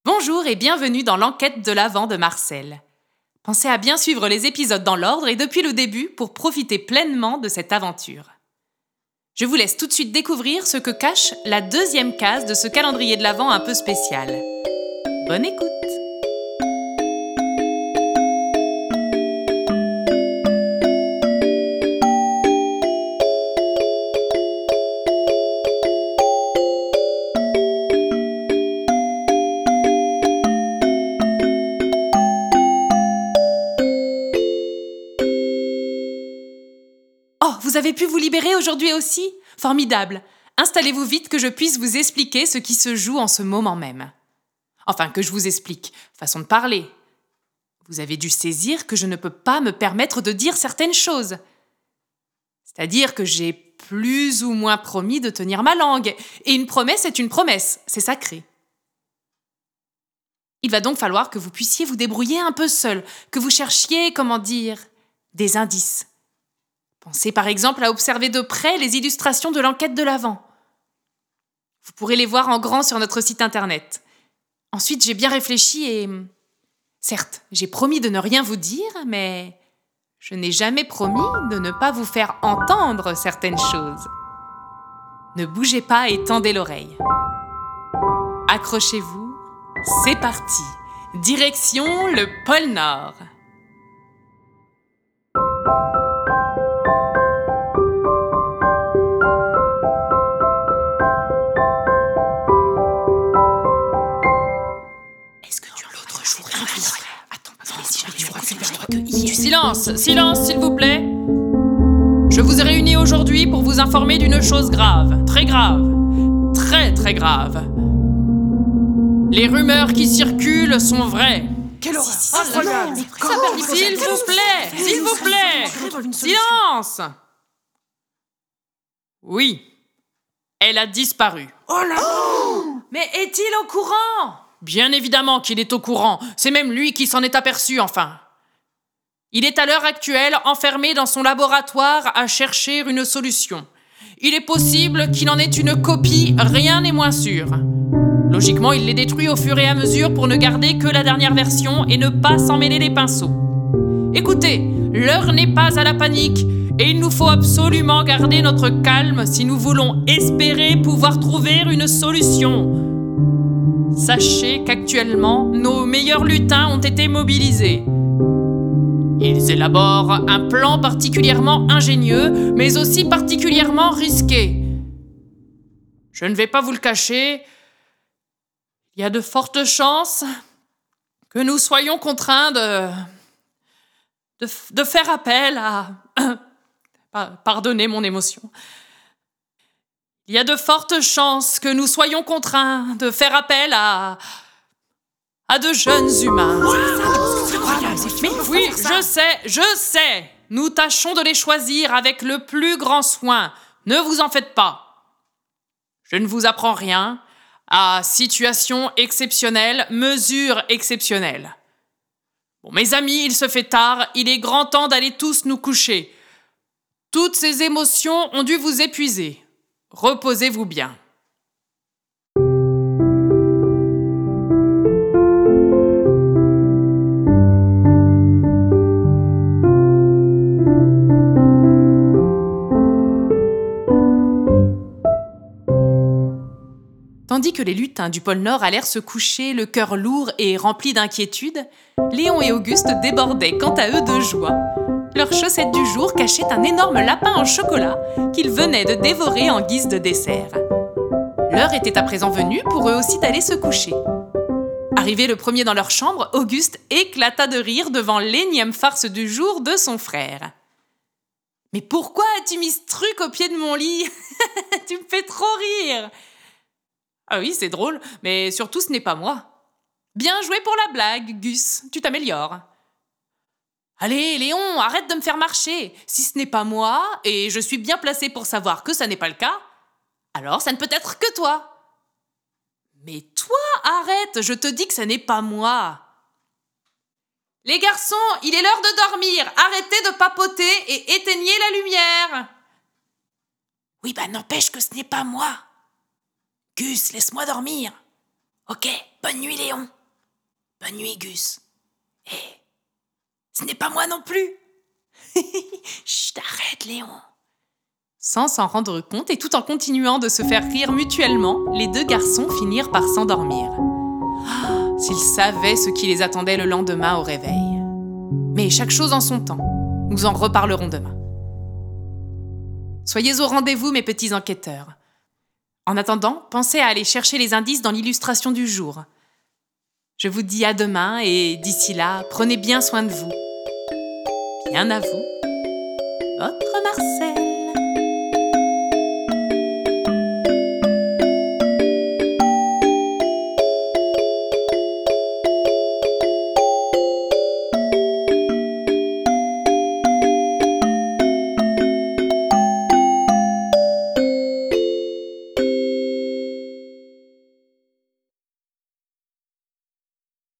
Bonjour et bienvenue dans l'enquête de l'Avent de Marcel. Pensez à bien suivre les épisodes dans l'ordre et depuis le début pour profiter pleinement de cette aventure. Je vous laisse tout de suite découvrir ce que cache la deuxième case de ce calendrier de l'Avent un peu spécial. Bonne écoute! Oh, vous avez pu vous libérer aujourd'hui aussi? Formidable! Installez-vous vite que je puisse vous expliquer ce qui se joue en ce moment même. Enfin, que je vous explique. Façon de parler. Vous avez dû saisir que je ne peux pas me permettre de dire certaines choses. C'est-à-dire que j'ai plus ou moins promis de tenir ma langue. Et une promesse est une promesse, c'est sacré. Il va donc falloir que vous puissiez vous débrouiller un peu seul, que vous cherchiez, des indices. Pensez par exemple à observer de près les illustrations de l'enquête de l'Avent. Vous pourrez les voir en grand sur notre site internet. Ensuite, j'ai bien réfléchi et... Certes, j'ai promis de ne rien vous dire, mais je n'ai jamais promis de ne pas vous faire entendre certaines choses. Ne bougez pas et tendez l'oreille. Accrochez-vous, c'est parti. Direction le pôle Nord. Silence, s'il vous plaît. Je vous ai réunis aujourd'hui pour vous informer d'une chose grave, très grave, très très grave. Les rumeurs qui circulent sont vraies. Quelle horreur! S'il vous plaît, silence. Oui, elle a disparu. Oh là! Mais est-il au courant? Bien évidemment qu'il est au courant. C'est même lui qui s'en est aperçu, enfin. Il est à l'heure actuelle enfermé dans son laboratoire à chercher une solution. Il est possible qu'il en ait une copie, rien n'est moins sûr. Logiquement, il les détruit au fur et à mesure pour ne garder que la dernière version et ne pas s'en mêler les pinceaux. Écoutez, l'heure n'est pas à la panique et il nous faut absolument garder notre calme si nous voulons espérer pouvoir trouver une solution. Sachez qu'actuellement, nos meilleurs lutins ont été mobilisés. Ils élaborent un plan particulièrement ingénieux, mais aussi particulièrement risqué. Je ne vais pas vous le cacher, il y a de fortes chances que nous soyons contraints de faire appel à... Pardonnez mon émotion. Il y a de fortes chances que nous soyons contraints de faire appel à de jeunes humains. Mais oui, je sais. Nous tâchons de les choisir avec le plus grand soin. Ne vous en faites pas. Je ne vous apprends rien. À situation exceptionnelle, mesure exceptionnelle. Bon, mes amis, il se fait tard. Il est grand temps d'aller tous nous coucher. Toutes ces émotions ont dû vous épuiser. Reposez-vous bien. Tandis que les lutins du pôle Nord allèrent se coucher, le cœur lourd et rempli d'inquiétude, Léon et Auguste débordaient quant à eux de joie. Leur chaussette du jour cachait un énorme lapin en chocolat qu'ils venaient de dévorer en guise de dessert. L'heure était à présent venue pour eux aussi d'aller se coucher. Arrivé le premier dans leur chambre, Auguste éclata de rire devant l'énième farce du jour de son frère. « Mais pourquoi as-tu mis ce truc au pied de mon lit? Tu me fais trop rire !» Ah oui, c'est drôle, mais surtout ce n'est pas moi. Bien joué pour la blague, Gus, tu t'améliores. Allez, Léon, arrête de me faire marcher. Si ce n'est pas moi, et je suis bien placé pour savoir que ça n'est pas le cas, alors ça ne peut être que toi. Mais toi, arrête, je te dis que ça n'est pas moi. Les garçons, il est l'heure de dormir. Arrêtez de papoter et éteignez la lumière. Oui, n'empêche que ce n'est pas moi. Gus, laisse-moi dormir. Ok, bonne nuit, Léon. Bonne nuit, Gus. Ce n'est pas moi non plus. Chut, arrête, Léon. Sans s'en rendre compte et tout en continuant de se faire rire mutuellement, les deux garçons finirent par s'endormir. S'ils savaient ce qui les attendait le lendemain au réveil. Mais chaque chose en son temps. Nous en reparlerons demain. Soyez au rendez-vous, mes petits enquêteurs. En attendant, pensez à aller chercher les indices dans l'illustration du jour. Je vous dis à demain et d'ici là, prenez bien soin de vous. Bien à vous, votre Marcel.